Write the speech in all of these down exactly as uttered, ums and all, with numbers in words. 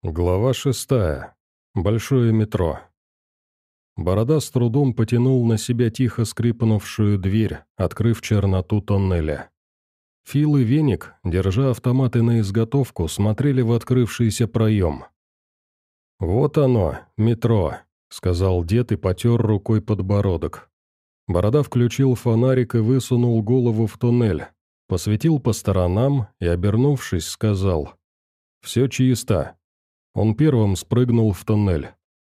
Глава шестая. Большое метро. Борода с трудом потянул на себя тихо скрипнувшую дверь, открыв черноту тоннеля. Фил и Веник, держа автоматы на изготовку, смотрели в открывшийся проем. «Вот оно, метро», — сказал дед и потер рукой подбородок. Борода включил фонарик и высунул голову в туннель, посветил по сторонам и, обернувшись, сказал: «Все чисто». Он первым спрыгнул в туннель.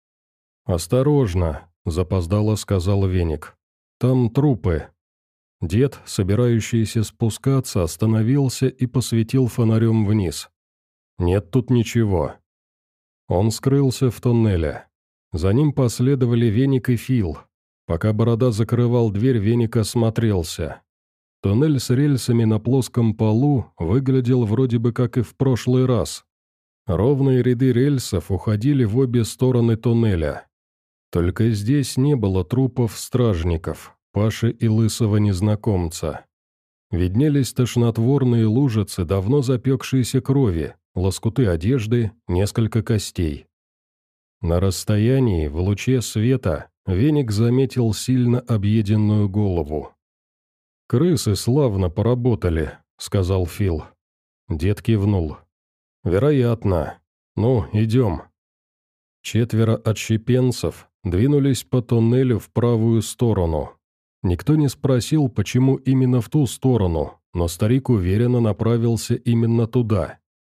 «Осторожно», — запоздало сказал Веник. «Там трупы». Дед, собирающийся спускаться, остановился и посветил фонарем вниз. «Нет тут ничего». Он скрылся в туннеле. За ним последовали Веник и Фил. Пока Борода закрывал дверь, Веник осмотрелся. Туннель с рельсами на плоском полу выглядел вроде бы как и в прошлый раз. Ровные ряды рельсов уходили в обе стороны туннеля. Только здесь не было трупов стражников, Паши и лысого незнакомца. Виднелись тошнотворные лужицы давно запекшейся крови, лоскуты одежды, несколько костей. На расстоянии, в луче света, Веник заметил сильно объеденную голову. «Крысы славно поработали», — сказал Фил. Дед кивнул. «Вероятно. Ну, идем». Четверо отщепенцев двинулись по туннелю в правую сторону. Никто не спросил, почему именно в ту сторону, но старик уверенно направился именно туда.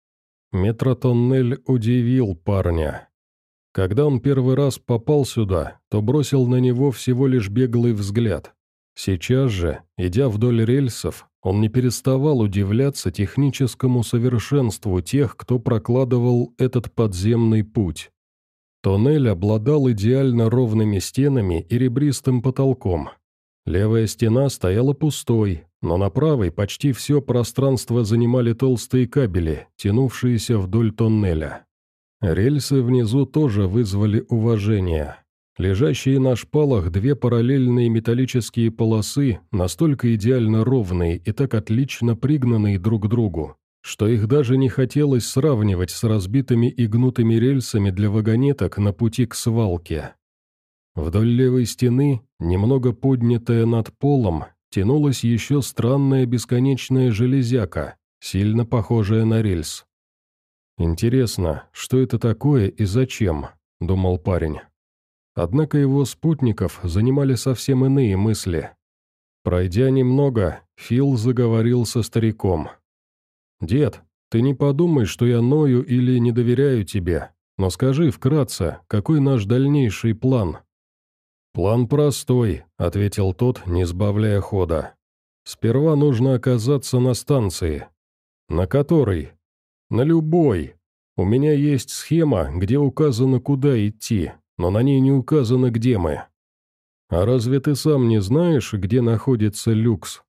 Метротоннель удивил парня. Когда он первый раз попал сюда, то бросил на него всего лишь беглый взгляд. Сейчас же, идя вдоль рельсов, он не переставал удивляться техническому совершенству тех, кто прокладывал этот подземный путь. Туннель обладал идеально ровными стенами и ребристым потолком. Левая стена стояла пустой, но на правой почти все пространство занимали толстые кабели, тянувшиеся вдоль туннеля. Рельсы внизу тоже вызвали уважение. Лежащие на шпалах две параллельные металлические полосы, настолько идеально ровные и так отлично пригнанные друг к другу, что их даже не хотелось сравнивать с разбитыми и гнутыми рельсами для вагонеток на пути к свалке. Вдоль левой стены, немного поднятая над полом, тянулась еще странная бесконечная железяка, сильно похожая на рельс. «Интересно, что это такое и зачем?» – думал парень. Однако его спутников занимали совсем иные мысли. Пройдя немного, Фил заговорил со стариком. «Дед, ты не подумай, что я ною или не доверяю тебе, но скажи вкратце, какой наш дальнейший план?» «План простой», — ответил тот, не сбавляя хода. «Сперва нужно оказаться на станции». «На которой?» «На любой. У меня есть схема, где указано, куда идти, но на ней не указано, где мы». «А разве ты сам не знаешь, где находится люкс?»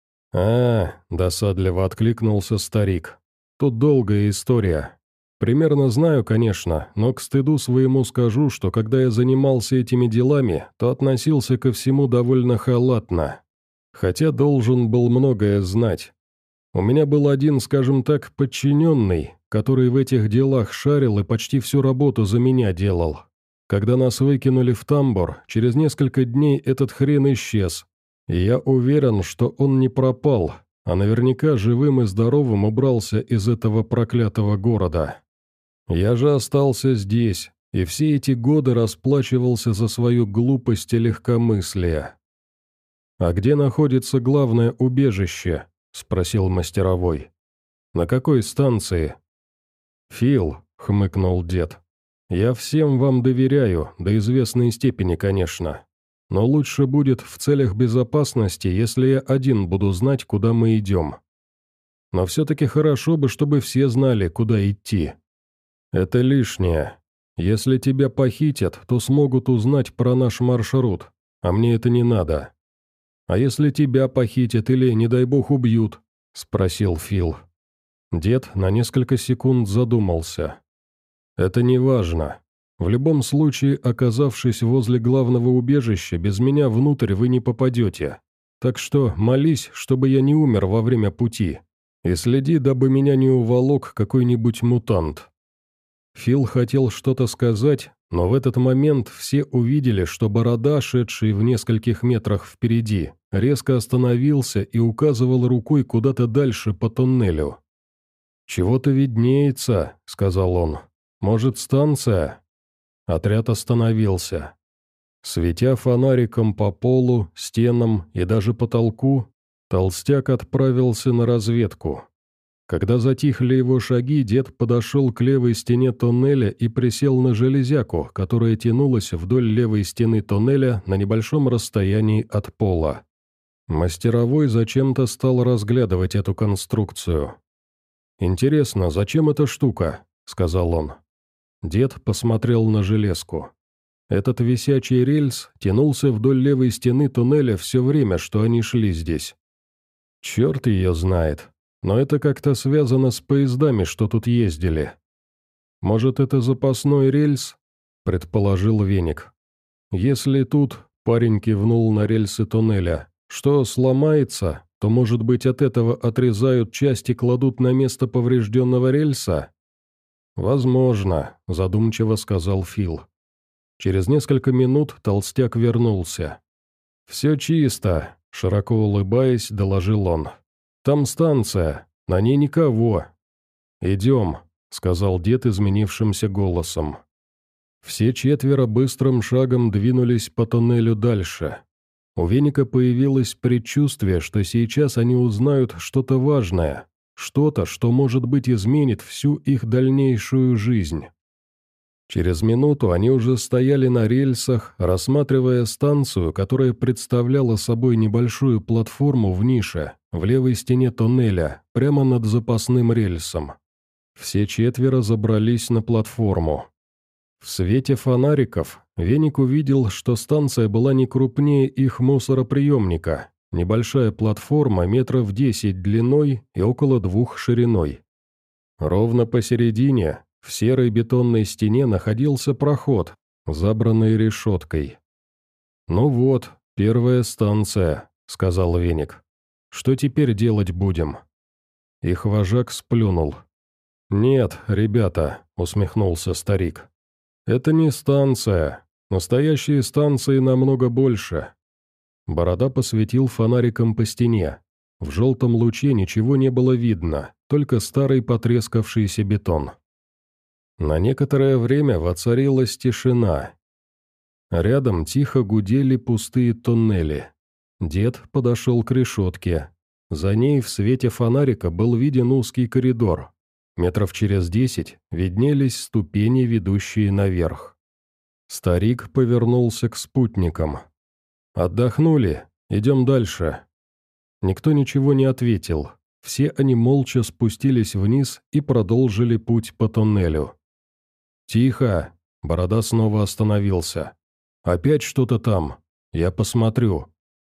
«А, — досадливо откликнулся старик, — тут долгая история. Примерно знаю, конечно, но к стыду своему скажу, что когда я занимался этими делами, то относился ко всему довольно халатно. Хотя должен был многое знать. У меня был один, скажем так, подчиненный, который в этих делах шарил и почти всю работу за меня делал. Когда нас выкинули в тамбур, через несколько дней этот хрен исчез. И я уверен, что он не пропал, а наверняка живым и здоровым убрался из этого проклятого города. Я же остался здесь, и все эти годы расплачивался за свою глупость и легкомыслие. «А где находится главное убежище?» – спросил мастеровой. «На какой станции?» «Фил», – хмыкнул дед, – «я всем вам доверяю, до известной степени, конечно. Но лучше будет в целях безопасности, если я один буду знать, куда мы идем. Но все-таки хорошо бы, чтобы все знали, куда идти. Это лишнее. Если тебя похитят, то смогут узнать про наш маршрут, а мне это не надо. А если тебя похитят или, не дай бог, убьют?» – спросил Фил. Дед на несколько секунд задумался. «Это не важно. В любом случае, оказавшись возле главного убежища, без меня внутрь вы не попадете. Так что молись, чтобы я не умер во время пути, и следи, дабы меня не уволок какой-нибудь мутант». Фил хотел что-то сказать, но в этот момент все увидели, что Борода, шедший в нескольких метрах впереди, резко остановился и указывал рукой куда-то дальше по тоннелю. «Чего-то виднеется», — сказал он. «Может, станция?» Отряд остановился. Светя фонариком по полу, стенам и даже потолку, толстяк отправился на разведку. Когда затихли его шаги, дед подошел к левой стене тоннеля и присел на железяку, которая тянулась вдоль левой стены тоннеля на небольшом расстоянии от пола. Мастеровой зачем-то стал разглядывать эту конструкцию. «Интересно, зачем эта штука?» — сказал он. Дед посмотрел на железку. Этот висячий рельс тянулся вдоль левой стены туннеля все время, что они шли здесь. Черт ее знает, но это как-то связано с поездами, что тут ездили. Может, это запасной рельс? Предположил Веник. Если тут, парень кивнул на рельсы туннеля, что сломается, то, может быть, от этого отрезают часть и кладут на место поврежденного рельса? Возможно, задумчиво сказал Фил. Через несколько минут толстяк вернулся. «Все чисто», — широко улыбаясь, доложил он. «Там станция, на ней никого». «Идем», — сказал дед изменившимся голосом. Все четверо быстрым шагом двинулись по тоннелю дальше. У Веника появилось предчувствие, что сейчас они узнают что-то важное, что-то, что, может быть, изменит всю их дальнейшую жизнь. Через минуту они уже стояли на рельсах, рассматривая станцию, которая представляла собой небольшую платформу в нише, в левой стене тоннеля, прямо над запасным рельсом. Все четверо забрались на платформу. В свете фонариков Веник увидел, что станция была не крупнее их мусороприемника, небольшая платформа метров десять длиной и около двух шириной. Ровно посередине, в серой бетонной стене, находился проход, забранный решеткой. «Ну вот, первая станция», — сказал Веник. «Что теперь делать будем?» Их вожак сплюнул. «Нет, ребята», — усмехнулся старик. «Это не станция. Настоящие станции намного больше». Борода посветил фонариком по стене. В желтом луче ничего не было видно, только старый потрескавшийся бетон. На некоторое время воцарилась тишина. Рядом тихо гудели пустые тоннели. Дед подошел к решетке. За ней в свете фонарика был виден узкий коридор. Метров через десять виднелись ступени, ведущие наверх. Старик повернулся к спутникам. «Отдохнули? Идем дальше». Никто ничего не ответил. Все они молча спустились вниз и продолжили путь по тоннелю. «Тихо!» — Борода снова остановился. «Опять что-то там. Я посмотрю».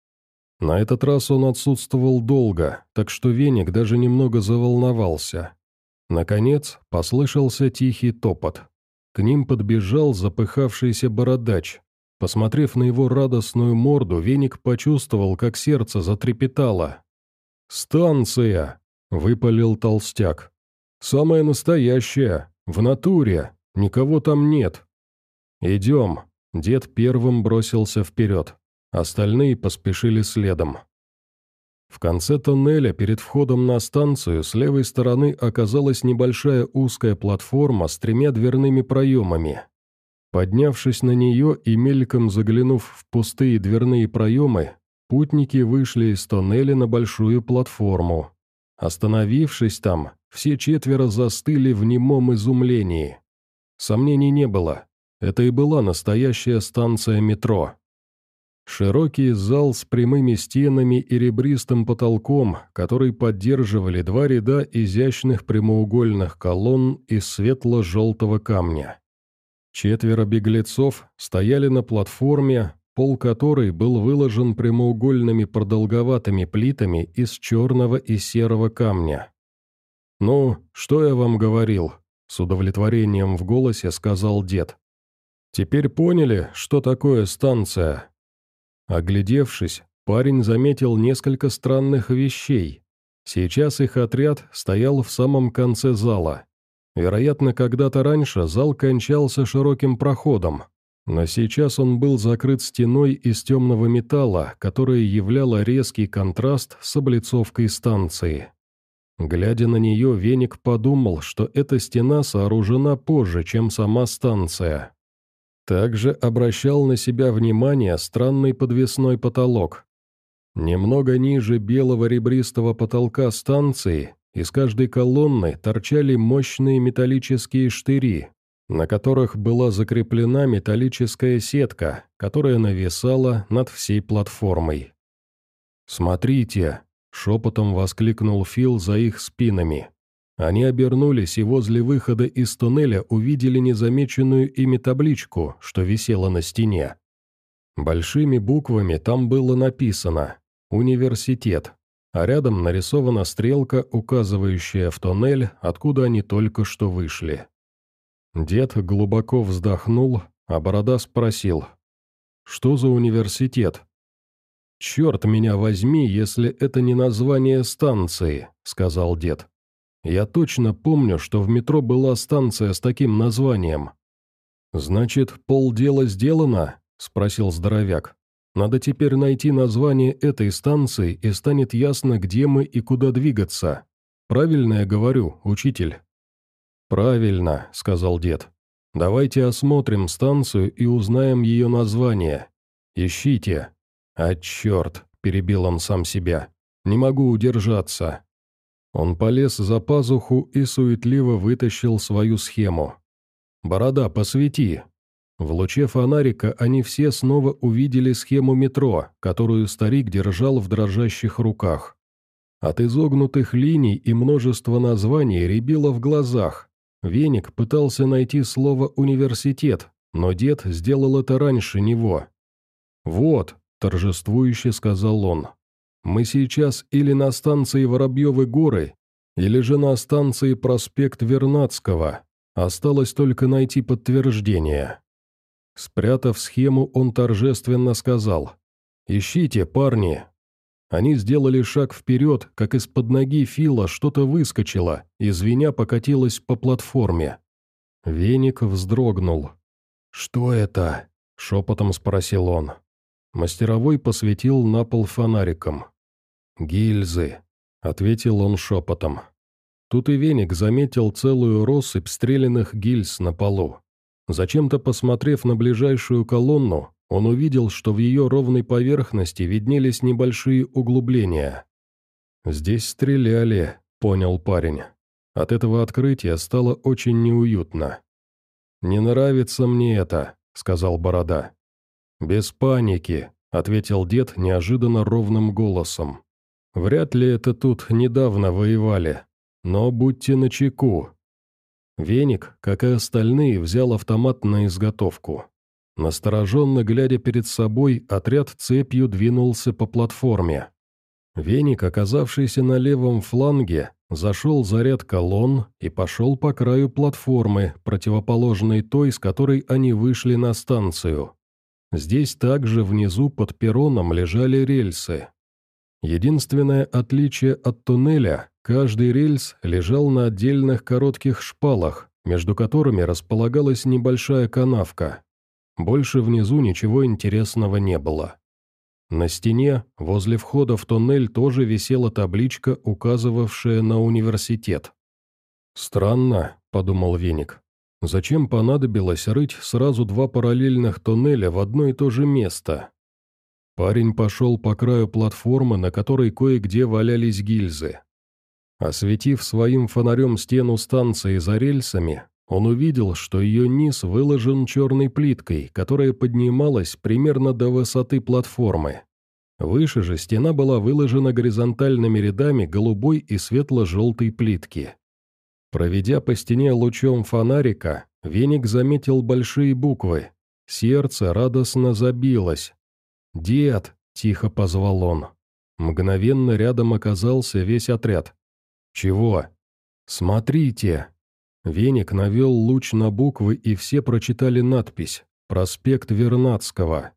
На этот раз он отсутствовал долго, так что Веник даже немного заволновался. Наконец послышался тихий топот. К ним подбежал запыхавшийся бородач. Посмотрев на его радостную морду, Веник почувствовал, как сердце затрепетало. «Станция!» — выпалил толстяк. «Самая настоящая, в натуре, никого там нет». «Идем!» — дед первым бросился вперед. Остальные поспешили следом. В конце тоннеля перед входом на станцию с левой стороны оказалась небольшая узкая платформа с тремя дверными проемами. Поднявшись на нее и мельком заглянув в пустые дверные проемы, путники вышли из тоннеля на большую платформу. Остановившись там, все четверо застыли в немом изумлении. Сомнений не было. Это и была настоящая станция метро. Широкий зал с прямыми стенами и ребристым потолком, который поддерживали два ряда изящных прямоугольных колонн из светло-желтого камня. Четверо беглецов стояли на платформе, пол которой был выложен прямоугольными продолговатыми плитами из черного и серого камня. «Ну, что я вам говорил?» — с удовлетворением в голосе сказал дед. «Теперь поняли, что такое станция?» Оглядевшись, парень заметил несколько странных вещей. Сейчас их отряд стоял в самом конце зала. Вероятно, когда-то раньше зал кончался широким проходом, но сейчас он был закрыт стеной из темного металла, которая являла резкий контраст с облицовкой станции. Глядя на нее, Веник подумал, что эта стена сооружена позже, чем сама станция. Также обращал на себя внимание странный подвесной потолок. Немного ниже белого ребристого потолка станции из каждой колонны торчали мощные металлические штыри, на которых была закреплена металлическая сетка, которая нависала над всей платформой. «Смотрите!» — шепотом воскликнул Фил за их спинами. Они обернулись и возле выхода из туннеля увидели незамеченную ими табличку, что висела на стене. Большими буквами там было написано «Университет», а рядом нарисована стрелка, указывающая в туннель, откуда они только что вышли. Дед глубоко вздохнул, а Борода спросил: «Что за университет?» «Черт меня возьми, если это не название станции», — сказал дед. «Я точно помню, что в метро была станция с таким названием». «Значит, полдела сделано?» — спросил здоровяк. «Надо теперь найти название этой станции, и станет ясно, где мы и куда двигаться. Правильно я говорю, учитель?» «Правильно», — сказал дед. «Давайте осмотрим станцию и узнаем ее название. Ищите». «А черт», — перебил он сам себя, — «не могу удержаться». Он полез за пазуху и суетливо вытащил свою схему. «Борода, посвети». В луче фонарика они все снова увидели схему метро, которую старик держал в дрожащих руках. От изогнутых линий и множества названий рябило в глазах. Веник пытался найти слово «университет», но дед сделал это раньше него. «Вот», — торжествующе сказал он, — «мы сейчас или на станции Воробьевы горы, или же на станции проспект Вернадского. Осталось только найти подтверждение». Спрятав схему, он торжественно сказал: «Ищите, парни». Они сделали шаг вперед, как из-под ноги Фила что-то выскочило, и звеня покатилось по платформе. Веник вздрогнул. «Что это?» — шепотом спросил он. Мастеровой посветил на пол фонариком. «Гильзы», — ответил он шепотом. Тут и Веник заметил целую россыпь стрелянных гильз на полу. Зачем-то посмотрев на ближайшую колонну, он увидел, что в ее ровной поверхности виднелись небольшие углубления. «Здесь стреляли», — понял парень. От этого открытия стало очень неуютно. «Не нравится мне это», — сказал Борода. «Без паники», — ответил дед неожиданно ровным голосом. «Вряд ли это тут недавно воевали, но будьте начеку». Веник, как и остальные, взял автомат на изготовку. Настороженно глядя перед собой, отряд цепью двинулся по платформе. Веник, оказавшийся на левом фланге, зашел за ряд колонн и пошел по краю платформы, противоположной той, с которой они вышли на станцию. Здесь также внизу под перроном лежали рельсы. Единственное отличие от туннеля – каждый рельс лежал на отдельных коротких шпалах, между которыми располагалась небольшая канавка. Больше внизу ничего интересного не было. На стене, возле входа в туннель, тоже висела табличка, указывавшая на университет. «Странно», — подумал Веник. «Зачем понадобилось рыть сразу два параллельных туннеля в одно и то же место?» Парень пошел по краю платформы, на которой кое-где валялись гильзы. Осветив своим фонарем стену станции за рельсами, он увидел, что ее низ выложен черной плиткой, которая поднималась примерно до высоты платформы. Выше же стена была выложена горизонтальными рядами голубой и светло-желтой плитки. Проведя по стене лучом фонарика, Веник заметил большие буквы. Сердце радостно забилось. «Дед!» – тихо позвал он. Мгновенно рядом оказался весь отряд. «Чего?» «Смотрите!» Веник навел луч на буквы, и все прочитали надпись «Проспект Вернадского».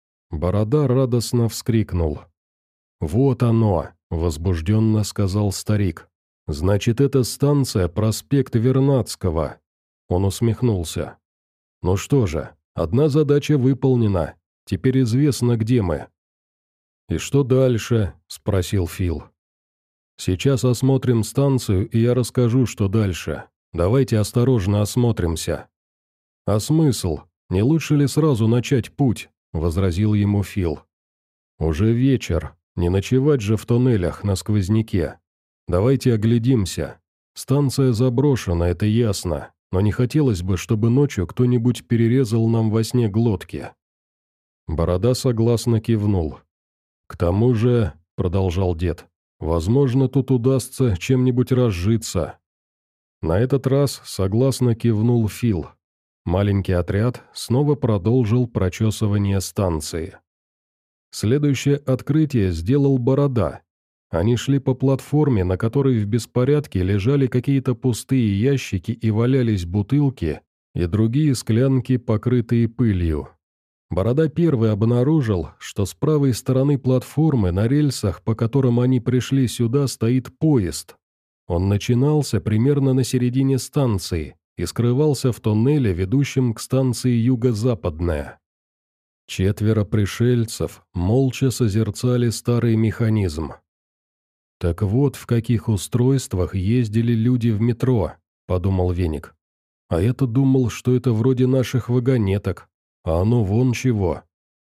Борода радостно вскрикнул. «Вот оно!» – возбужденно сказал старик. «Значит, это станция проспект Вернадского». Он усмехнулся. «Ну что же, одна задача выполнена. Теперь известно, где мы». «И что дальше?» – спросил Фил. «Сейчас осмотрим станцию, и я расскажу, что дальше. Давайте осторожно осмотримся». «А смысл? Не лучше ли сразу начать путь?» – возразил ему Фил. «Уже вечер. Не ночевать же в тоннелях на сквозняке. Давайте оглядимся. Станция заброшена, это ясно, но не хотелось бы, чтобы ночью кто-нибудь перерезал нам во сне глотки». Борода согласно кивнул. «К тому же, — продолжал дед, — возможно, тут удастся чем-нибудь разжиться». На этот раз согласно кивнул Фил. Маленький отряд снова продолжил прочесывание станции. Следующее открытие сделал Борода. Они шли по платформе, на которой в беспорядке лежали какие-то пустые ящики и валялись бутылки и другие склянки, покрытые пылью. Борода первый обнаружил, что с правой стороны платформы на рельсах, по которым они пришли сюда, стоит поезд. Он начинался примерно на середине станции и скрывался в тоннеле, ведущем к станции юго-западная. Четверо пришельцев молча созерцали старый механизм. «Так вот, в каких устройствах ездили люди в метро», — подумал Веник. «А я-то думал, что это вроде наших вагонеток, а оно вон чего».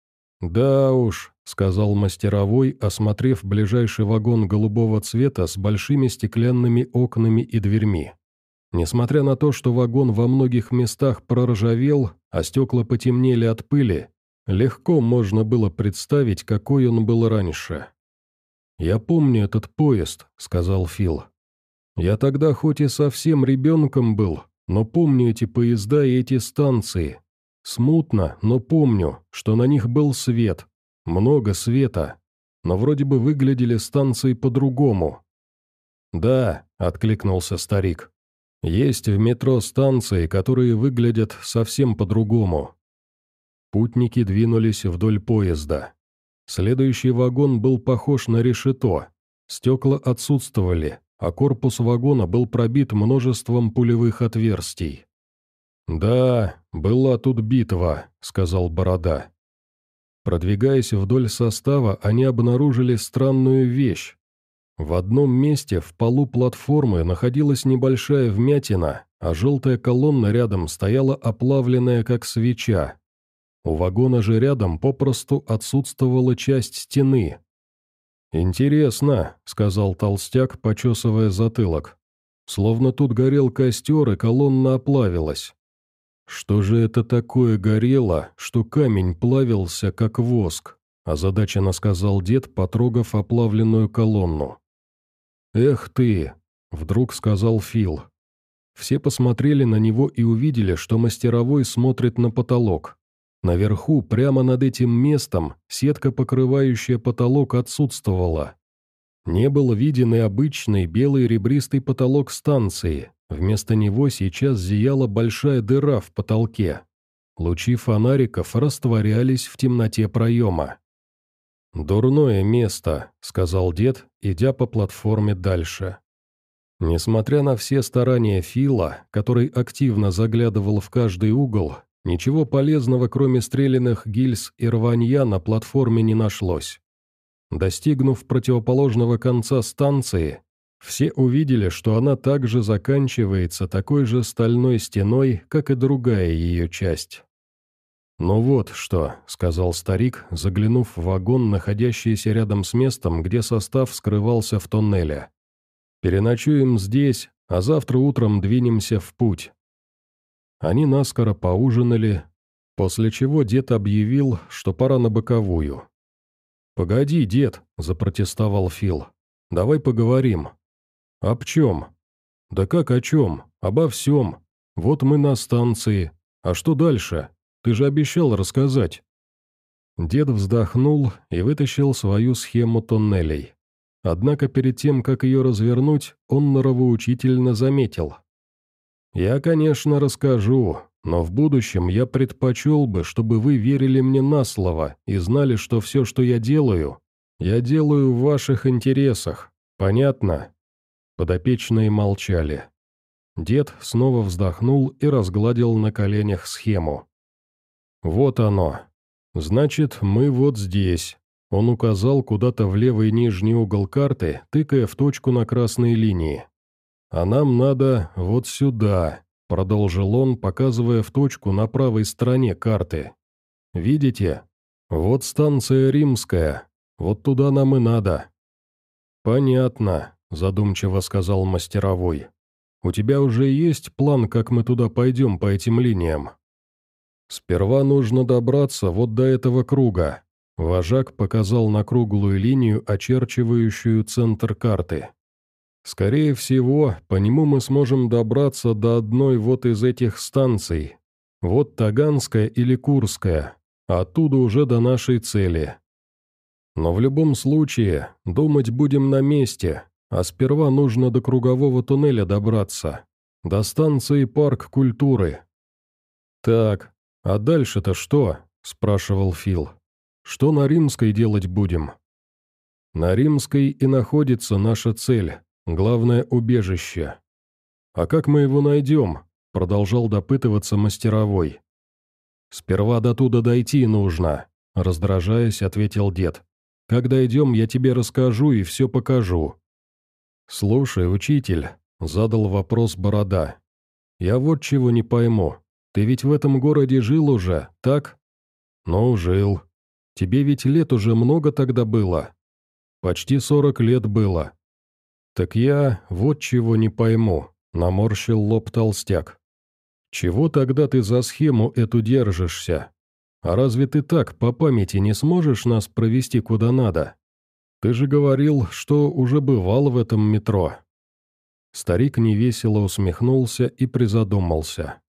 «Да уж», — сказал мастеровой, осмотрев ближайший вагон голубого цвета с большими стеклянными окнами и дверьми. Несмотря на то, что вагон во многих местах проржавел, а стекла потемнели от пыли, легко можно было представить, какой он был раньше. «Я помню этот поезд», — сказал Фил. «Я тогда хоть и совсем ребенком был, но помню эти поезда и эти станции. Смутно, но помню, что на них был свет, много света, но вроде бы выглядели станции по-другому». «Да», — откликнулся старик, — «есть в метро станции, которые выглядят совсем по-другому». Путники двинулись вдоль поезда. Следующий вагон был похож на решето. Стекла отсутствовали, а корпус вагона был пробит множеством пулевых отверстий. «Да, была тут битва», — сказал Борода. Продвигаясь вдоль состава, они обнаружили странную вещь. В одном месте в полу платформы находилась небольшая вмятина, а желтая колонна рядом стояла оплавленная, как свеча. У вагона же рядом попросту отсутствовала часть стены. «Интересно», — сказал толстяк, почесывая затылок. «Словно тут горел костер, и колонна оплавилась». «Что же это такое горело, что камень плавился, как воск?» — озадаченно сказал дед, потрогав оплавленную колонну. «Эх ты!» — вдруг сказал Фил. Все посмотрели на него и увидели, что мастеровой смотрит на потолок. Наверху, прямо над этим местом, сетка, покрывающая потолок, отсутствовала. Не был виден и обычный белый ребристый потолок станции, вместо него сейчас зияла большая дыра в потолке. Лучи фонариков растворялись в темноте проема. «Дурное место», — сказал дед, идя по платформе дальше. Несмотря на все старания Фила, который активно заглядывал в каждый угол, ничего полезного, кроме стрелянных гильз и рванья, на платформе не нашлось. Достигнув противоположного конца станции, все увидели, что она также заканчивается такой же стальной стеной, как и другая ее часть. «Ну вот что», — сказал старик, заглянув в вагон, находящийся рядом с местом, где состав скрывался в тоннеле. «Переночуем здесь, а завтра утром двинемся в путь». Они наскоро поужинали, после чего дед объявил, что пора на боковую. «Погоди, дед», — запротестовал Фил, — «давай поговорим». «Об чем?» «Да как о чем? Обо всем. Вот мы на станции. А что дальше? Ты же обещал рассказать». Дед вздохнул и вытащил свою схему тоннелей. Однако перед тем, как ее развернуть, он нравоучительно заметил. «Я, конечно, расскажу, но в будущем я предпочел бы, чтобы вы верили мне на слово и знали, что все, что я делаю, я делаю в ваших интересах. Понятно?» Подопечные молчали. Дед снова вздохнул и разгладил на коленях схему. «Вот оно. Значит, мы вот здесь». Он указал куда-то в левый нижний угол карты, тыкая в точку на красной линии. «А нам надо вот сюда», — продолжил он, показывая в точку на правой стороне карты. «Видите? Вот станция Римская. Вот туда нам и надо». «Понятно», — задумчиво сказал мастеровой. «У тебя уже есть план, как мы туда пойдем по этим линиям?» «Сперва нужно добраться вот до этого круга». Вожак показал на круглую линию, очерчивающую центр карты. «Скорее всего, по нему мы сможем добраться до одной вот из этих станций. Вот Таганская или Курская, а оттуда уже до нашей цели. Но в любом случае, думать будем на месте, а сперва нужно до кругового туннеля добраться, до станции Парк культуры». «Так, а дальше-то что?» – спрашивал Фил. «Что на Римской делать будем?» «На Римской и находится наша цель, главное убежище». «А как мы его найдем?» – продолжал допытываться мастеровой. «Сперва до туда дойти нужно», – раздражаясь, ответил дед. «Как дойдем, я тебе расскажу и все покажу». «Слушай, учитель», – задал вопрос Борода. «Я вот чего не пойму. Ты ведь в этом городе жил уже, так?» «Ну, жил. Тебе ведь лет уже много тогда было?» «Почти сорок лет было». «Так я вот чего не пойму», — наморщил лоб толстяк. «Чего тогда ты за схему эту держишься? А разве ты так по памяти не сможешь нас провести куда надо? Ты же говорил, что уже бывал в этом метро». Старик невесело усмехнулся и призадумался.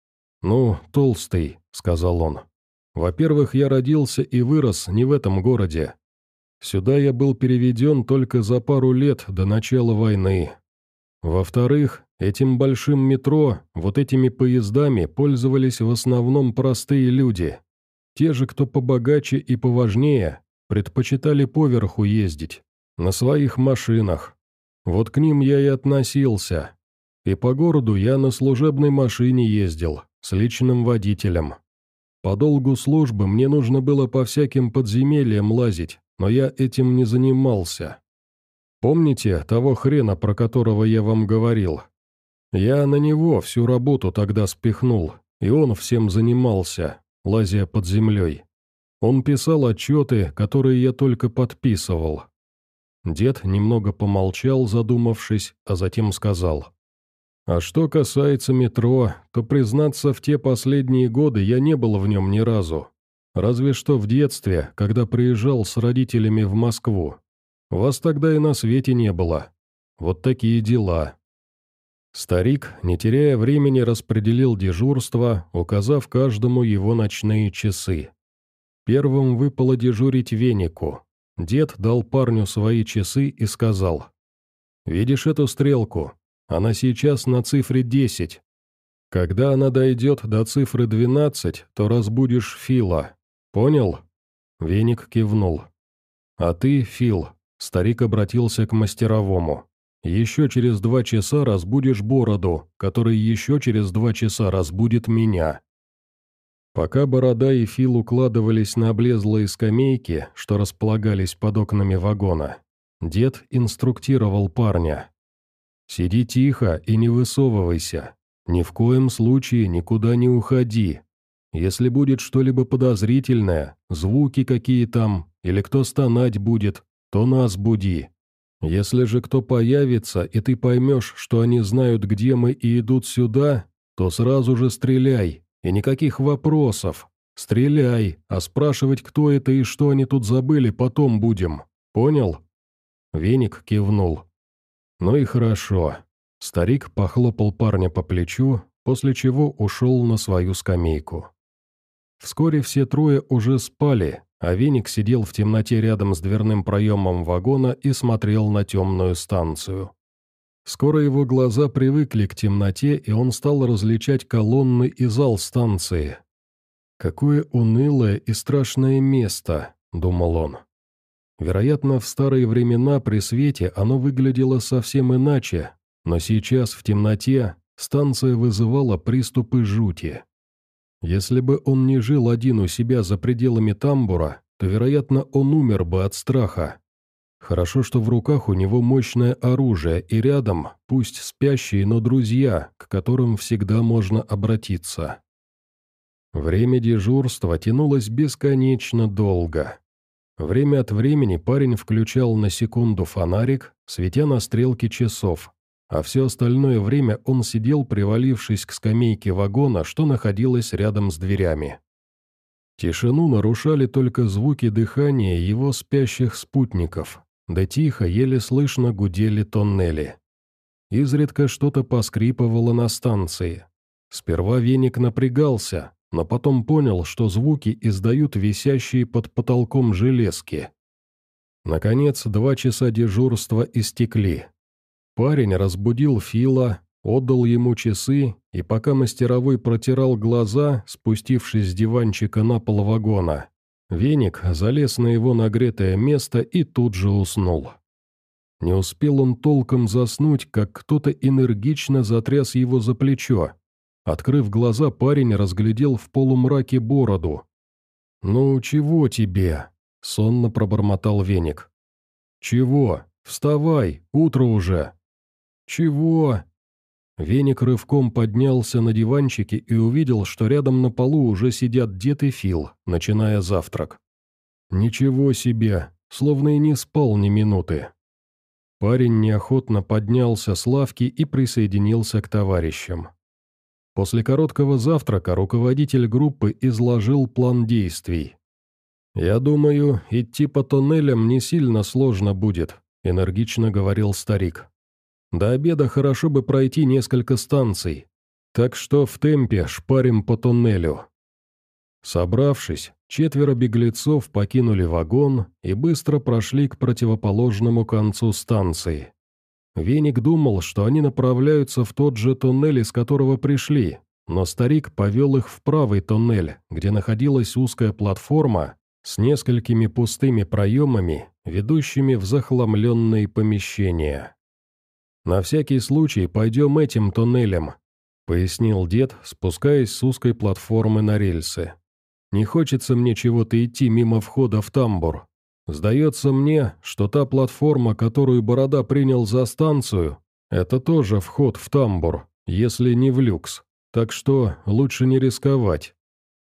«Ну, толстый», — сказал он. «Во-первых, я родился и вырос не в этом городе. Сюда я был переведен только за пару лет до начала войны. Во-вторых, этим большим метро, вот этими поездами пользовались в основном простые люди. Те же, кто побогаче и поважнее, предпочитали поверху ездить, на своих машинах. Вот к ним я и относился. И по городу я на служебной машине ездил, с личным водителем. По долгу службы мне нужно было по всяким подземельям лазить, но я этим не занимался. Помните того хрена, про которого я вам говорил? Я на него всю работу тогда спихнул, и он всем занимался, лазя под землей. Он писал отчеты, которые я только подписывал». Дед немного помолчал, задумавшись, а затем сказал. «А что касается метро, то, признаться, в те последние годы я не был в нем ни разу. Разве что в детстве, когда приезжал с родителями в Москву. Вас тогда и на свете не было. Вот такие дела». Старик, не теряя времени, распределил дежурство, указав каждому его ночные часы. Первым выпало дежурить Венику. Дед дал парню свои часы и сказал. «Видишь эту стрелку? Она сейчас на цифре десять. Когда она дойдет до цифры двенадцать, то разбудишь Фила. Понял?» Веник кивнул. «А ты, Фил», — старик обратился к мастеровому, «еще через два часа разбудишь Бороду, который еще через два часа разбудит меня». Пока Борода и Фил укладывались на облезлые скамейки, что располагались под окнами вагона, дед инструктировал парня. «Сиди тихо и не высовывайся. Ни в коем случае никуда не уходи. Если будет что-либо подозрительное, звуки какие там, или кто стонать будет, то нас буди. Если же кто появится, и ты поймешь, что они знают, где мы и идут сюда, то сразу же стреляй, и никаких вопросов. Стреляй, а спрашивать, кто это и что они тут забыли, потом будем. Понял?» Веник кивнул. «Ну и хорошо». Старик похлопал парня по плечу, после чего ушел на свою скамейку. Вскоре все трое уже спали, а Веник сидел в темноте рядом с дверным проемом вагона и смотрел на темную станцию. Скоро его глаза привыкли к темноте, и он стал различать колонны и зал станции. «Какое унылое и страшное место», — думал он. Вероятно, в старые времена при свете оно выглядело совсем иначе, но сейчас в темноте станция вызывала приступы жути. Если бы он не жил один у себя за пределами тамбура, то, вероятно, он умер бы от страха. Хорошо, что в руках у него мощное оружие, и рядом, пусть спящие, но друзья, к которым всегда можно обратиться. Время дежурства тянулось бесконечно долго. Время от времени парень включал на секунду фонарик, светя на стрелки часов, а все остальное время он сидел, привалившись к скамейке вагона, что находилась рядом с дверями. Тишину нарушали только звуки дыхания его спящих спутников, да тихо, еле слышно гудели тоннели. Изредка что-то поскрипывало на станции. Сперва веник напрягался, но потом понял, что звуки издают висящие под потолком железки. Наконец, два часа дежурства истекли. Парень разбудил Фила, отдал ему часы, и пока мастеровой протирал глаза, спустившись с диванчика на пол вагона, веник залез на его нагретое место и тут же уснул. Не успел он толком заснуть, как кто-то энергично затряс его за плечо. Открыв глаза, парень разглядел в полумраке бороду. «Ну, чего тебе?» — сонно пробормотал веник. «Чего? Вставай, утро уже!» «Чего?» Веник рывком поднялся на диванчике и увидел, что рядом на полу уже сидят дед и Фил, начиная завтрак. «Ничего себе! Словно и не спал ни минуты!» Парень неохотно поднялся с лавки и присоединился к товарищам. После короткого завтрака руководитель группы изложил план действий. «Я думаю, идти по тоннелям не сильно сложно будет», — энергично говорил старик. «До обеда хорошо бы пройти несколько станций, так что в темпе шпарим по тоннелю». Собравшись, четверо беглецов покинули вагон и быстро прошли к противоположному концу станции. Веник думал, что они направляются в тот же тоннель, из которого пришли, но старик повел их в правый тоннель, где находилась узкая платформа с несколькими пустыми проемами, ведущими в захламленные помещения. «На всякий случай пойдем этим тоннелем», — пояснил дед, спускаясь с узкой платформы на рельсы. «Не хочется мне чего-то идти мимо входа в тамбур. Сдается мне, что та платформа, которую Борода принял за станцию, это тоже вход в тамбур, если не в люкс, так что лучше не рисковать».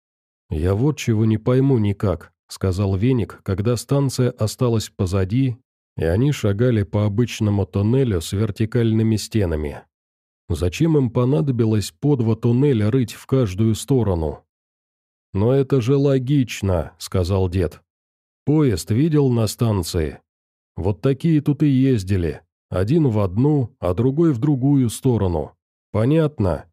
«Я вот чего не пойму никак», — сказал Веник, когда станция осталась позади, и они шагали по обычному тоннелю с вертикальными стенами. «Зачем им понадобилось по два туннеля рыть в каждую сторону?» «Но это же логично», — сказал дед. «Поезд видел на станции? Вот такие тут и ездили. Один в одну, а другой в другую сторону. Понятно?»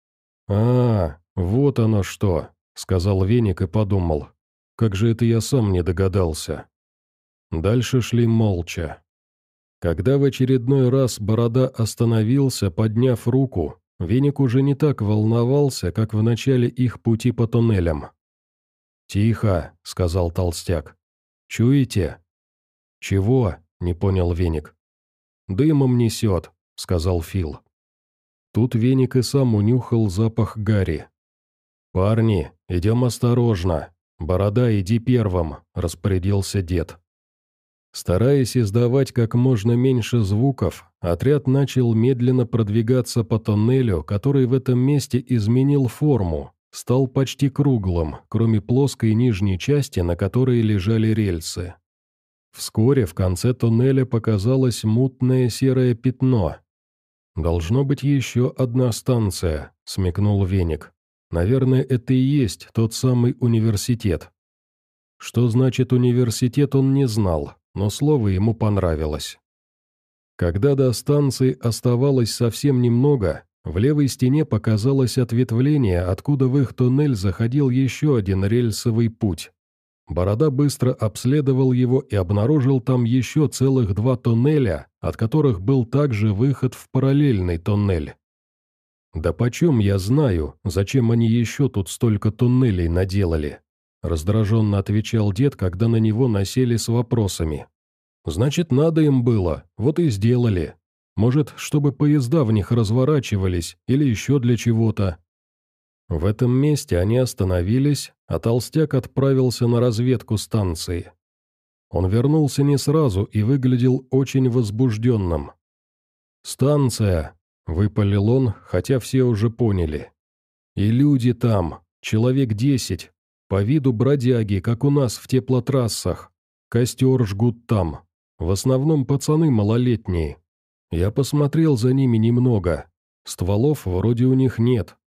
«А, вот оно что», — сказал Веник и подумал. «Как же это я сам не догадался?» Дальше шли молча. Когда в очередной раз Борода остановился, подняв руку, Веник уже не так волновался, как в начале их пути по туннелям. «Тихо», — сказал толстяк. «Чуете?» «Чего?» — не понял Веник. «Дымом несет», — сказал Фил. Тут Веник и сам унюхал запах гари. «Парни, идем осторожно. Борода, иди первым», — распорядился дед. Стараясь издавать как можно меньше звуков, отряд начал медленно продвигаться по тоннелю, который в этом месте изменил форму, стал почти круглым, кроме плоской нижней части, на которой лежали рельсы. Вскоре в конце тоннеля показалось мутное серое пятно. «Должно быть еще одна станция», — смекнул Веник. «Наверное, это и есть тот самый университет». Что значит университет, он не знал, но слово ему понравилось. Когда до станции оставалось совсем немного, в левой стене показалось ответвление, откуда в их туннель заходил еще один рельсовый путь. Борода быстро обследовал его и обнаружил там еще целых два туннеля, от которых был также выход в параллельный туннель. «Да почем я знаю, зачем они еще тут столько туннелей наделали?» Раздраженно отвечал дед, когда на него насели с вопросами. Значит, надо им было, вот и сделали. Может, чтобы поезда в них разворачивались или еще для чего-то. В этом месте они остановились, а толстяк отправился на разведку станции. Он вернулся не сразу и выглядел очень возбужденным. «Станция!» — выпалил он, хотя все уже поняли. «И люди там, человек десять, по виду бродяги, как у нас в теплотрассах. Костер жгут там, в основном пацаны малолетние. Я посмотрел за ними немного, стволов вроде у них нет».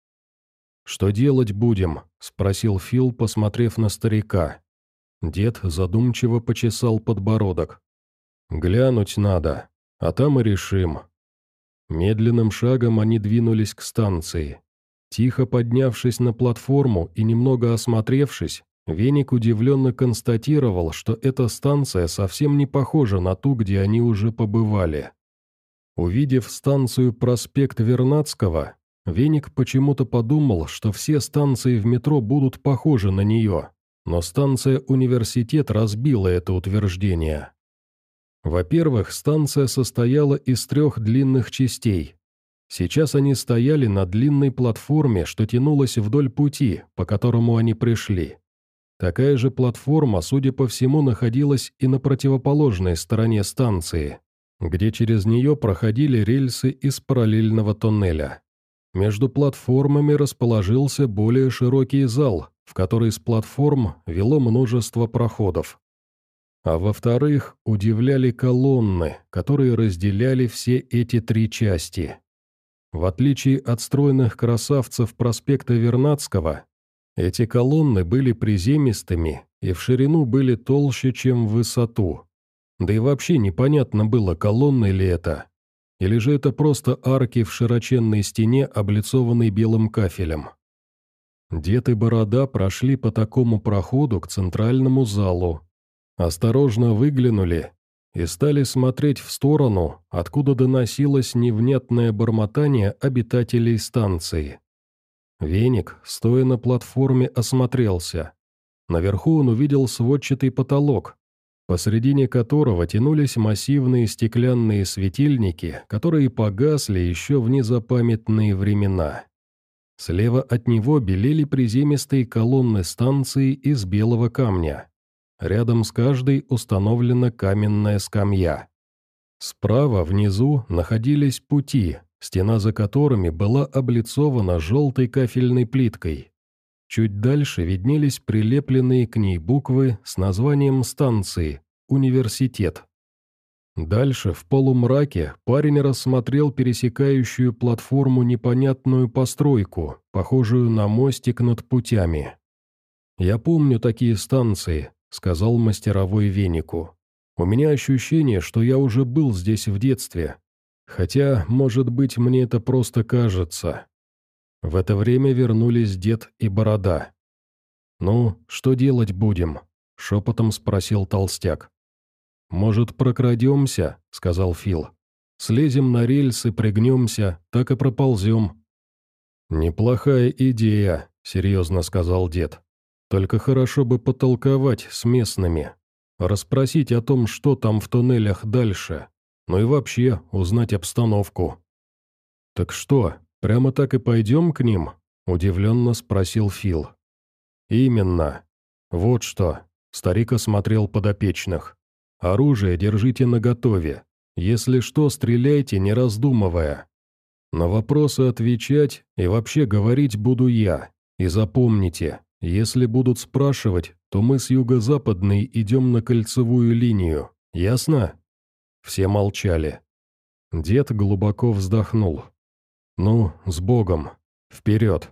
«Что делать будем?» — спросил Фил, посмотрев на старика. Дед задумчиво почесал подбородок. «Глянуть надо, а там и решим». Медленным шагом они двинулись к станции. Тихо поднявшись на платформу и немного осмотревшись, Веник удивленно констатировал, что эта станция совсем не похожа на ту, где они уже побывали. Увидев станцию проспект Вернадского, Веник почему-то подумал, что все станции в метро будут похожи на нее, но станция «Университет» разбила это утверждение. Во-первых, станция состояла из трех длинных частей. Сейчас они стояли на длинной платформе, что тянулась вдоль пути, по которому они пришли. Такая же платформа, судя по всему, находилась и на противоположной стороне станции, где через нее проходили рельсы из параллельного тоннеля. Между платформами расположился более широкий зал, в который с платформ вело множество проходов. А во-вторых, удивляли колонны, которые разделяли все эти три части. В отличие от стройных красавцев проспекта Вернадского, эти колонны были приземистыми и в ширину были толще, чем в высоту. Да и вообще непонятно было, колонны ли это, или же это просто арки в широченной стене, облицованной белым кафелем. Дед и Борода прошли по такому проходу к центральному залу, осторожно выглянули и стали смотреть в сторону, откуда доносилось невнятное бормотание обитателей станции. Веник, стоя на платформе, осмотрелся. Наверху он увидел сводчатый потолок, посредине которого тянулись массивные стеклянные светильники, которые погасли еще в незапамятные времена. Слева от него белели приземистые колонны станции из белого камня. Рядом с каждой установлена каменная скамья. Справа внизу находились пути, стена за которыми была облицована желтой кафельной плиткой. Чуть дальше виднелись прилепленные к ней буквы с названием станции «Университет». Дальше, в полумраке, парень рассмотрел пересекающую платформу непонятную постройку, похожую на мостик над путями. «Я помню такие станции», — сказал мастеровой Венику. «У меня ощущение, что я уже был здесь в детстве. Хотя, может быть, мне это просто кажется». В это время вернулись дед и Борода. «Ну, что делать будем?» — шепотом спросил толстяк. «Может, прокрадемся?» — сказал Фил. «Слезем на рельсы, пригнемся, так и проползем». «Неплохая идея», — серьезно сказал дед. «Только хорошо бы потолковать с местными, расспросить о том, что там в туннелях дальше, ну и вообще узнать обстановку». «Так что, прямо так и пойдем к ним?» — удивленно спросил Фил. «Именно. Вот что», — старик осмотрел подопечных. «Оружие держите наготове. Если что, стреляйте, не раздумывая. На вопросы отвечать и вообще говорить буду я. И запомните, если будут спрашивать, то мы с юго-западной идем на кольцевую линию. Ясно?» Все молчали. Дед глубоко вздохнул. «Ну, с Богом. Вперед!»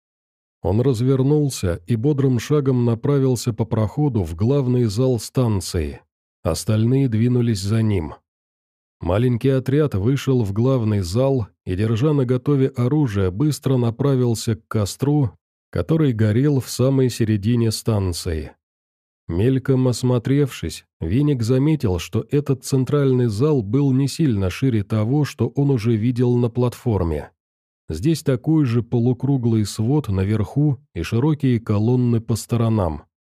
Он развернулся и бодрым шагом направился по проходу в главный зал станции. Остальные двинулись за ним. Маленький отряд вышел в главный зал и, держа наготове оружие, быстро направился к костру, который горел в самой середине станции. Мельком осмотревшись, Веник заметил, что этот центральный зал был не сильно шире того, что он уже видел на платформе. Здесь такой же полукруглый свод наверху и широкие колонны по сторонам.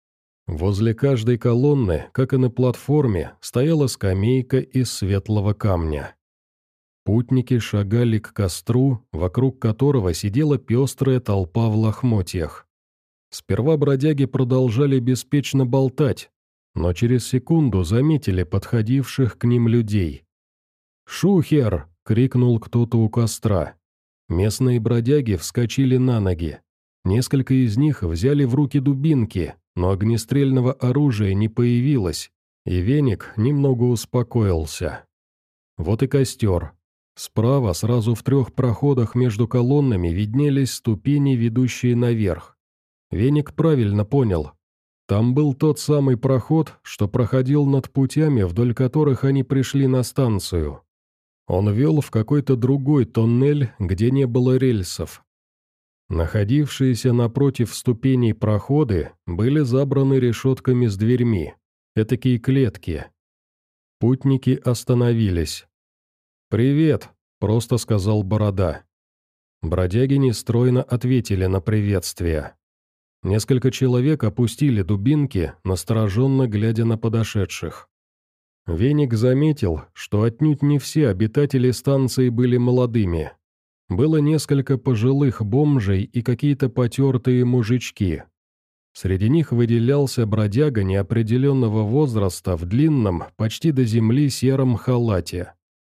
Возле каждой колонны, как и на платформе, стояла скамейка из светлого камня. Путники шагали к костру, вокруг которого сидела пестрая толпа в лохмотьях. Сперва бродяги продолжали беспечно болтать, но через секунду заметили подходивших к ним людей. «Шухер!» — крикнул кто-то у костра. Местные бродяги вскочили на ноги. Несколько из них взяли в руки дубинки, но огнестрельного оружия не появилось, и веник немного успокоился. Вот и костер. Справа, сразу в трех проходах между колоннами, виднелись ступени, ведущие наверх. Веник правильно понял. Там был тот самый проход, что проходил над путями, вдоль которых они пришли на станцию. Он вел в какой-то другой тоннель, где не было рельсов. Находившиеся напротив ступеней проходы были забраны решетками с дверьми, этакие клетки. Путники остановились. «Привет», — просто сказал Борода. Бродяги нестройно ответили на приветствие. Несколько человек опустили дубинки, настороженно глядя на подошедших. Веник заметил, что отнюдь не все обитатели станции были молодыми. Было несколько пожилых бомжей и какие-то потертые мужички. Среди них выделялся бродяга неопределенного возраста в длинном, почти до земли сером халате.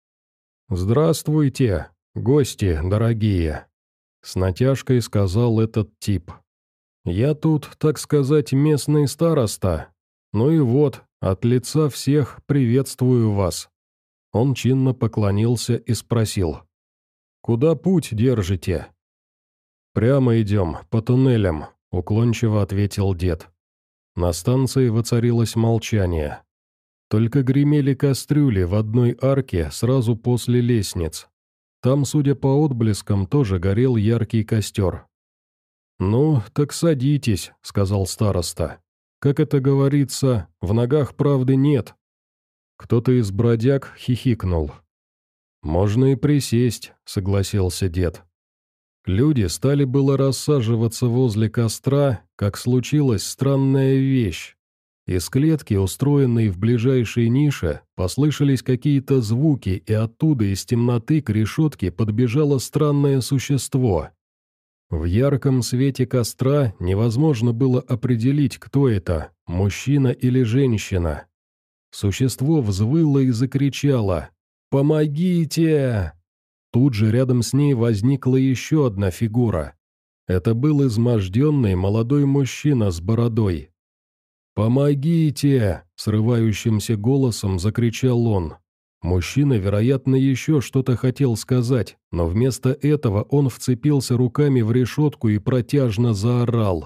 «Здравствуйте, гости дорогие», — с натяжкой сказал этот тип. «Я тут, так сказать, местный староста. Ну и вот, от лица всех приветствую вас». Он чинно поклонился и спросил: «Куда путь держите?» «Прямо идем, по туннелям», — уклончиво ответил дед. На станции воцарилось молчание. Только гремели кастрюли в одной арке сразу после лестниц. Там, судя по отблескам, тоже горел яркий костер. «Ну, так садитесь», — сказал староста. «Как это говорится, в ногах правды нет». Кто-то из бродяг хихикнул. «Можно и присесть», — согласился дед. Люди стали было рассаживаться возле костра, как случилась странная вещь. Из клетки, устроенной в ближайшей нише, послышались какие-то звуки, и оттуда из темноты к решетке подбежало странное существо. В ярком свете костра невозможно было определить, кто это, мужчина или женщина. Существо взвыло и закричало: «Помогите!» Тут же рядом с ней возникла еще одна фигура. Это был изможденный молодой мужчина с бородой. «Помогите!» — срывающимся голосом закричал он. Мужчина, вероятно, еще что-то хотел сказать, но вместо этого он вцепился руками в решетку и протяжно заорал.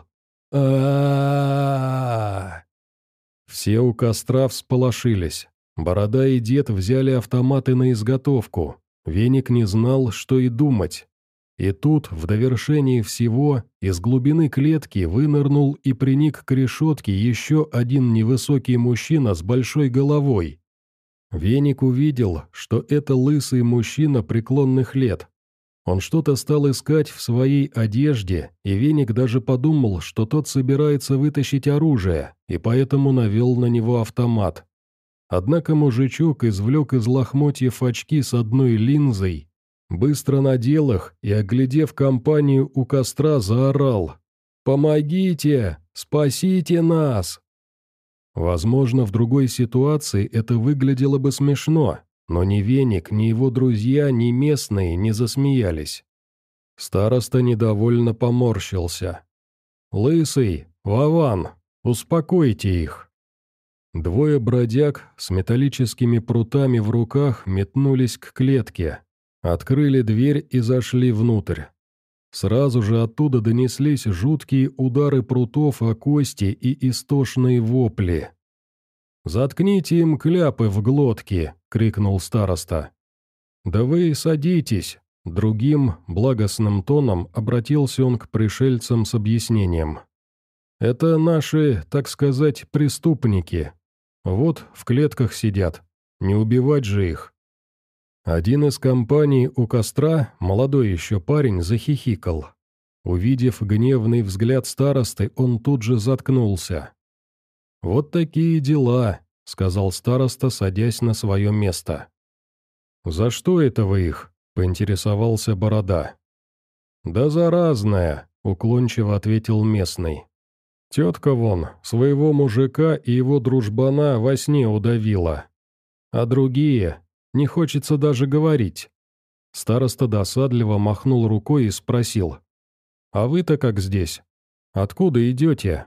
а Все у костра всполошились. Борода и дед взяли автоматы на изготовку. Веник не знал, что и думать. И тут, в довершении всего, из глубины клетки вынырнул и приник к решетке еще один невысокий мужчина с большой головой. Веник увидел, что это лысый мужчина преклонных лет. Он что-то стал искать в своей одежде, и Веник даже подумал, что тот собирается вытащить оружие, и поэтому навел на него автомат. Однако мужичок извлек из лохмотьев очки с одной линзой, быстро надел их и, оглядев компанию у костра, заорал: «Помогите! Спасите нас!» Возможно, в другой ситуации это выглядело бы смешно, но ни Веник, ни его друзья, ни местные не засмеялись. Староста недовольно поморщился. «Лысый, Вован, успокойте их!» Двое бродяг с металлическими прутами в руках метнулись к клетке, открыли дверь и зашли внутрь. Сразу же оттуда донеслись жуткие удары прутов о кости и истошные вопли. «Заткните им кляпы в глотки!» — крикнул староста. «Да вы садитесь!» — другим, благостным тоном обратился он к пришельцам с объяснением. «Это наши, так сказать, преступники. Вот в клетках сидят. Не убивать же их!» Один из компаний у костра, молодой еще парень, захихикал. Увидев гневный взгляд старосты, он тут же заткнулся. «Вот такие дела», — сказал староста, садясь на свое место. «За что это вы их?» — поинтересовался Борода. «Да за разное», — уклончиво ответил местный. «Тетка вон, своего мужика и его дружбана во сне удавила. А другие, не хочется даже говорить». Староста досадливо махнул рукой и спросил. «А вы-то как здесь? Откуда идете?»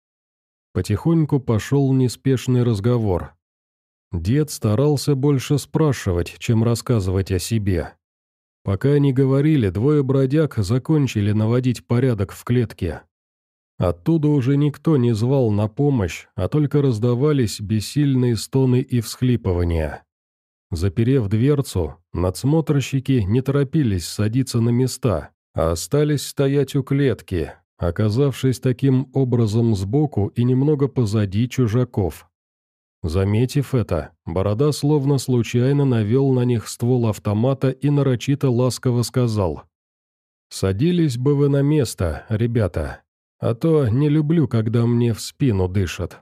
Потихоньку пошел неспешный разговор. Дед старался больше спрашивать, чем рассказывать о себе. Пока они говорили, двое бродяг закончили наводить порядок в клетке. Оттуда уже никто не звал на помощь, а только раздавались бессильные стоны и всхлипывания. Заперев дверцу, надсмотрщики не торопились садиться на места, а остались стоять у клетки, оказавшись таким образом сбоку и немного позади чужаков. Заметив это, Борода словно случайно навел на них ствол автомата и нарочито ласково сказал: «Садились бы вы на место, ребята, а то не люблю, когда мне в спину дышат».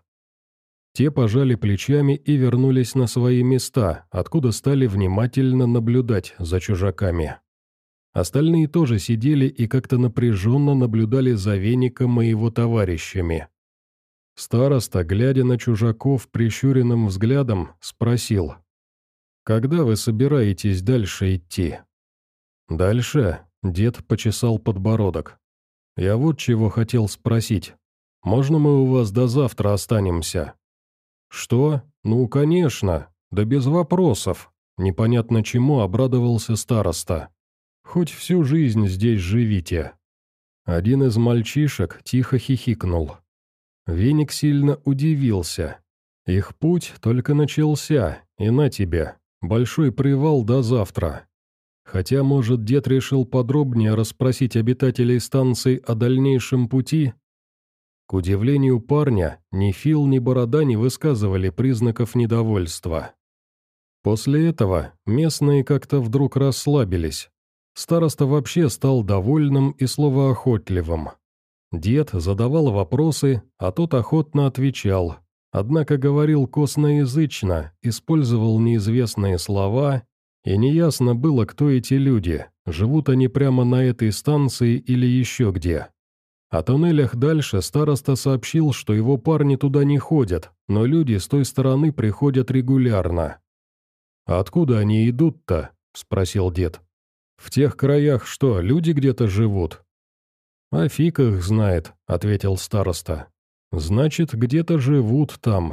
Те пожали плечами и вернулись на свои места, откуда стали внимательно наблюдать за чужаками. Остальные тоже сидели и как-то напряженно наблюдали за Веником и его товарищами. Староста, глядя на чужаков прищуренным взглядом, спросил: «Когда вы собираетесь дальше идти?» «Дальше?» — дед почесал подбородок. «Я вот чего хотел спросить. Можно мы у вас до завтра останемся?» «Что? Ну, конечно. Да без вопросов». Непонятно чему обрадовался староста. «Хоть всю жизнь здесь живите». Один из мальчишек тихо хихикнул. Веник сильно удивился. Их путь только начался, и на тебе, большой привал до завтра. Хотя, может, дед решил подробнее расспросить обитателей станции о дальнейшем пути? К удивлению парня, ни Фил, ни Борода не высказывали признаков недовольства. После этого местные как-то вдруг расслабились. Староста вообще стал довольным и словоохотливым. Дед задавал вопросы, а тот охотно отвечал, однако говорил косноязычно, использовал неизвестные слова, и неясно было, кто эти люди, живут они прямо на этой станции или еще где. О туннелях дальше староста сообщил, что его парни туда не ходят, но люди с той стороны приходят регулярно. «А откуда они идут-то?» – спросил дед. «В тех краях что, люди где-то живут?» «А фиг их знает», — ответил староста. «Значит, где-то живут там».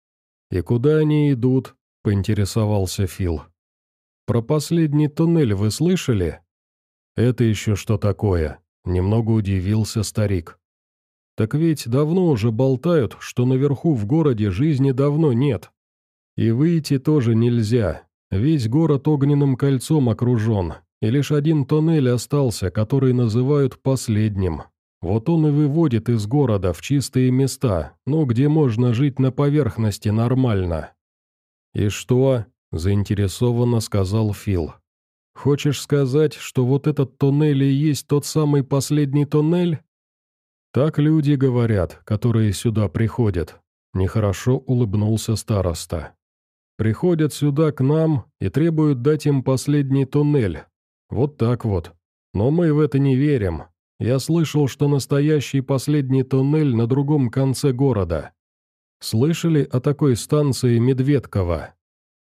«И куда они идут?» — поинтересовался Фил. «Про последний туннель вы слышали?» «Это еще что такое?» — немного удивился старик. «Так ведь давно уже болтают, что наверху в городе жизни давно нет. И выйти тоже нельзя, весь город огненным кольцом окружен. И лишь один туннель остался, который называют последним. Вот он и выводит из города в чистые места, ну, где можно жить на поверхности нормально». «И что?» – заинтересованно сказал Фил. «Хочешь сказать, что вот этот туннель и есть тот самый последний туннель?» «Так люди говорят, которые сюда приходят», – нехорошо улыбнулся староста. «Приходят сюда к нам и требуют дать им последний туннель. Вот так вот. Но мы в это не верим. Я слышал, что настоящий последний туннель на другом конце города. Слышали о такой станции Медведково?»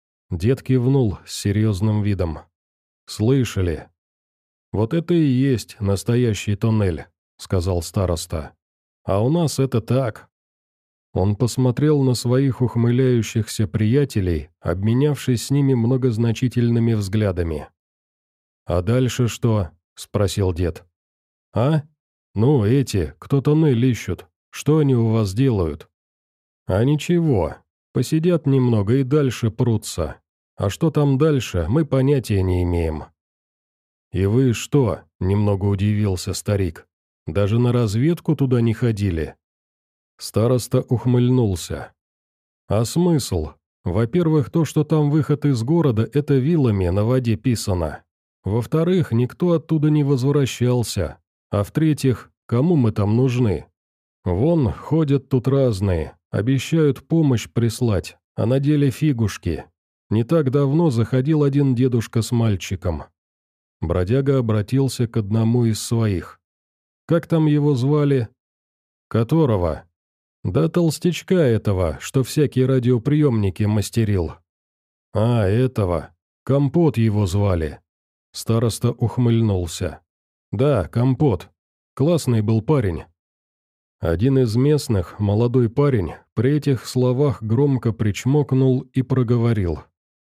Дед кивнул с серьезным видом. «Слышали. Вот это и есть настоящий туннель», — сказал староста. «А у нас это так». Он посмотрел на своих ухмыляющихся приятелей, обменявшись с ними многозначительными взглядами. «А дальше что?» — спросил дед. «А? Ну, эти, кто туннель ищут, что они у вас делают?» «А ничего, посидят немного и дальше прутся. А что там дальше, мы понятия не имеем». «И вы что?» — немного удивился старик. «Даже на разведку туда не ходили?» Староста ухмыльнулся. «А смысл? Во-первых, то, что там выход из города, это вилами на воде писано. Во-вторых, никто оттуда не возвращался. А в-третьих, кому мы там нужны? Вон, ходят тут разные, Обещают помощь прислать, а на деле фигушки. Не так давно заходил один дедушка с мальчиком. Бродяга обратился к одному из своих. Как там его звали? Которого? Да толстячка этого, что всякие радиоприемники мастерил. А, этого. Компот его звали. Староста ухмыльнулся. Да, Компот. Классный был парень. Один из местных, молодой парень, при этих словах громко причмокнул и проговорил.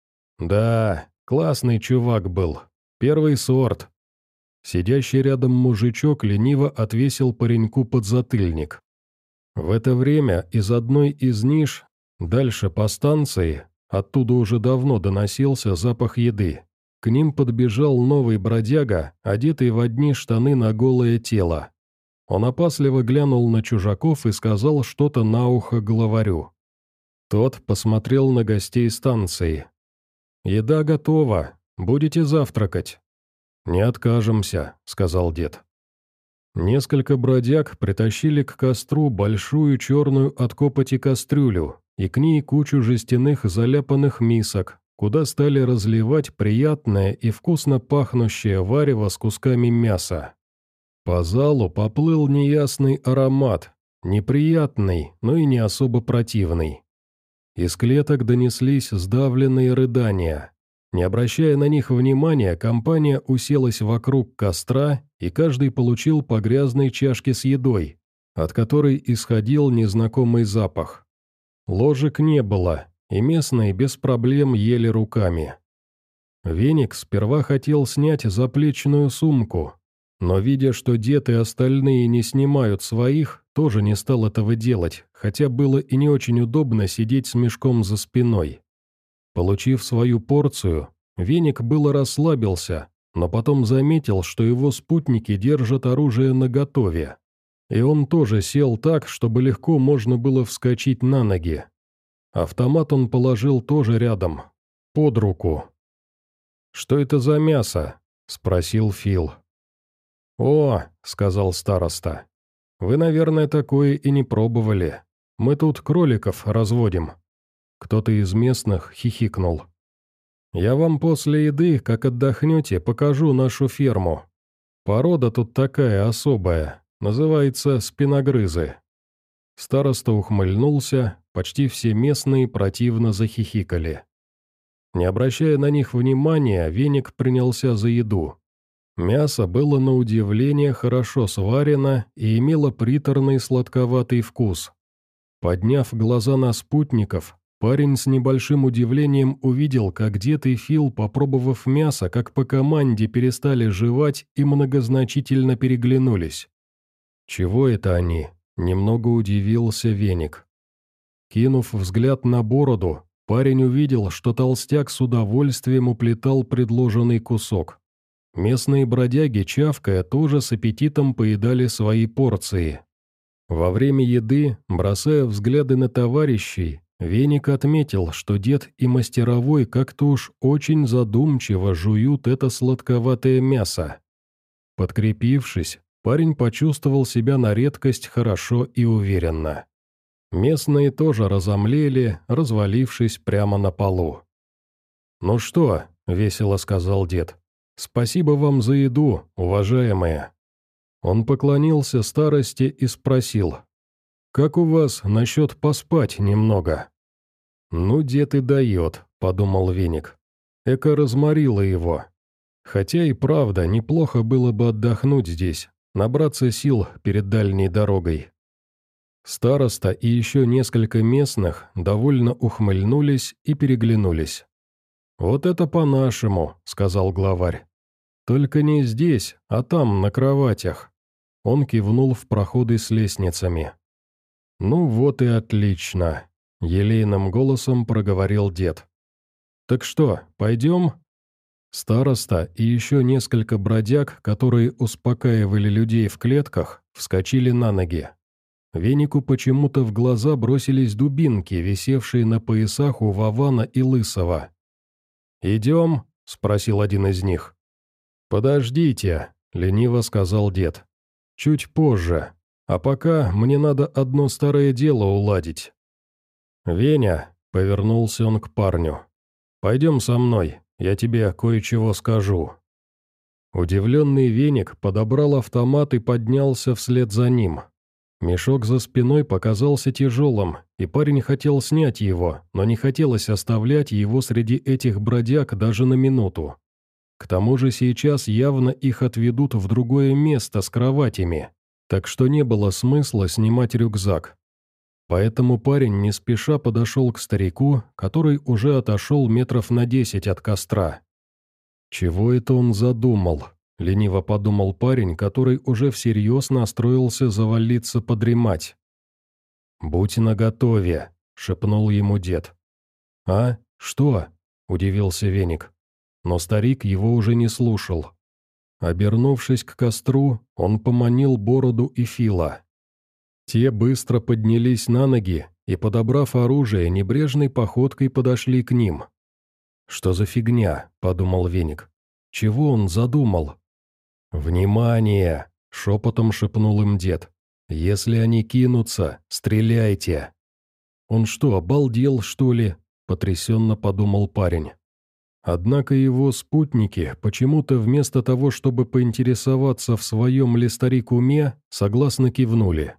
Да, классный чувак был. Первый сорт. Сидящий рядом мужичок лениво отвесил пареньку подзатыльник. В это время из одной из ниш, дальше по станции, оттуда уже давно доносился запах еды. К ним подбежал новый бродяга, одетый в одни штаны на голое тело. Он опасливо глянул на чужаков и сказал что-то на ухо главарю. Тот посмотрел на гостей станции. «Еда готова, будете завтракать?» «Не откажемся», — сказал дед. Несколько бродяг притащили к костру большую черную от копоти кастрюлю и к ней кучу жестяных заляпанных мисок, куда стали разливать приятное и вкусно пахнущее варево с кусками мяса. По залу поплыл неясный аромат, неприятный, но и не особо противный. Из клеток донеслись сдавленные рыдания. Не обращая на них внимания, компания уселась вокруг костра, и каждый получил по грязной чашке с едой, от которой исходил незнакомый запах. Ложек не было, и местные без проблем ели руками. Веник сперва хотел снять заплечную сумку, но, видя, что дед и остальные не снимают своих, тоже не стал этого делать, хотя было и не очень удобно сидеть с мешком за спиной. Получив свою порцию, Веник было расслабился, но потом заметил, что его спутники держат оружие наготове. И он тоже сел так, чтобы легко можно было вскочить на ноги. Автомат он положил тоже рядом, под руку. «Что это за мясо?» – спросил Фил. «О», — сказал староста, — «вы, наверное, такое и не пробовали. Мы тут кроликов разводим». Кто-то из местных хихикнул. «Я вам после еды, как отдохнете, покажу нашу ферму. Порода тут такая особая, называется спиногрызы». Староста ухмыльнулся, почти все местные противно захихикали. Не обращая на них внимания, Веник принялся за еду. Мясо было на удивление хорошо сварено и имело приторный сладковатый вкус. Подняв глаза на спутников, парень с небольшим удивлением увидел, как дед и Фил, попробовав мясо, как по команде перестали жевать и многозначительно переглянулись. «Чего это они?» – немного удивился Веник. Кинув взгляд на бороду, парень увидел, что толстяк с удовольствием уплетал предложенный кусок. Местные бродяги, чавкая, тоже с аппетитом поедали свои порции. Во время еды, бросая взгляды на товарищей, Веник отметил, что дед и мастеровой как-то уж очень задумчиво жуют это сладковатое мясо. Подкрепившись, парень почувствовал себя на редкость хорошо и уверенно. Местные тоже разомлели, развалившись прямо на полу. «Ну что?» — весело сказал дед. «Спасибо вам за еду, уважаемые». Он поклонился старости и спросил, «Как у вас насчет поспать немного?» «Ну, дед и дает», — подумал Веник. Эко разморило его. Хотя и правда, неплохо было бы отдохнуть здесь, набраться сил перед дальней дорогой. Староста и еще несколько местных довольно ухмыльнулись и переглянулись. «Вот это по-нашему», — сказал главарь. «Только не здесь, а там, на кроватях». Он кивнул в проходы с лестницами. «Ну вот и отлично», — елейным голосом проговорил дед. «Так что, пойдем?» Староста и еще несколько бродяг, которые успокаивали людей в клетках, вскочили на ноги. Венику почему-то в глаза бросились дубинки, висевшие на поясах у Вована и Лысого. «Идем?» — спросил один из них. «Подождите», — лениво сказал дед. «Чуть позже. А пока мне надо одно старое дело уладить. «Веня», — повернулся он к парню, — «пойдем со мной, я тебе кое-чего скажу». Удивленный Веник подобрал автомат и поднялся вслед за ним. Мешок за спиной показался тяжелым, и парень хотел снять его, но не хотелось оставлять его среди этих бродяг даже на минуту. К тому же сейчас явно их отведут в другое место с кроватями, так что не было смысла снимать рюкзак. Поэтому парень не спеша подошел к старику, который уже отошел метров на десять от костра. «Чего это он задумал?» — лениво подумал парень, который уже всерьез настроился завалиться подремать. «Будь наготове», — шепнул ему дед. «А? Что?» — удивился Веник. Но старик его уже не слушал. Обернувшись к костру, он поманил Бороду и Фила. Те быстро поднялись на ноги и, подобрав оружие, небрежной походкой подошли к ним. «Что за фигня?» — подумал Веник. «Чего он задумал?» «Внимание!» — шепотом шепнул им дед. «Если они кинутся, стреляйте!» «Он что, обалдел, что ли?» — потрясенно подумал парень. Однако его спутники почему-то вместо того, чтобы поинтересоваться, в своем ли старик уме, согласно кивнули.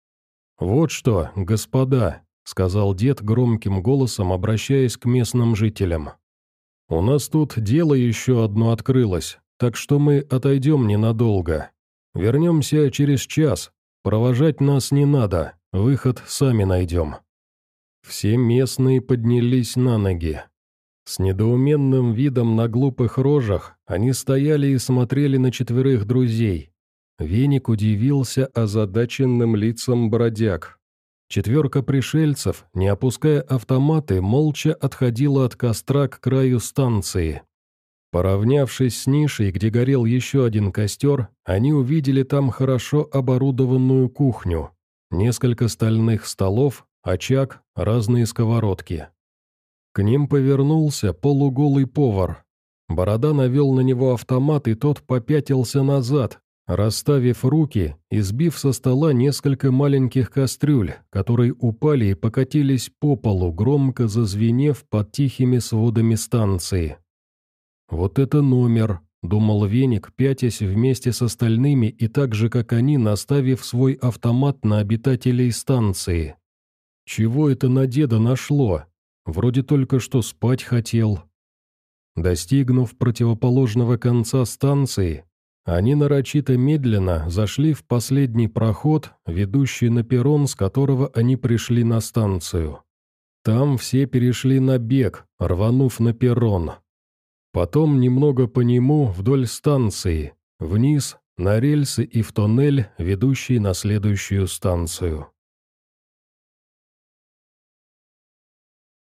«Вот что, господа», — сказал дед громким голосом, обращаясь к местным жителям. «У нас тут дело еще одно открылось, так что мы отойдем ненадолго. Вернемся через час. Провожать нас не надо, выход сами найдем». Все местные поднялись на ноги. С недоуменным видом на глупых рожах они стояли и смотрели на четверых друзей. Веник удивился озадаченным лицам бродяг. Четверка пришельцев, не опуская автоматы, молча отходила от костра к краю станции. Поравнявшись с нишей, где горел еще один костер, они увидели там хорошо оборудованную кухню, несколько стальных столов, очаг, разные сковородки. К ним повернулся полуголый повар. Борода навел на него автомат, и тот попятился назад, расставив руки и сбив со стола несколько маленьких кастрюль, которые упали и покатились по полу, громко зазвенев под тихими сводами станции. «Вот это номер», — думал Веник, пятясь вместе с остальными и так же, как они, наставив свой автомат на обитателей станции. «Чего это на деда нашло? Вроде только что спать хотел». Достигнув противоположного конца станции, они нарочито медленно зашли в последний проход, ведущий на перрон, с которого они пришли на станцию. Там все перешли на бег, рванув на перрон. Потом немного по нему вдоль станции, вниз, на рельсы и в тоннель, ведущий на следующую станцию.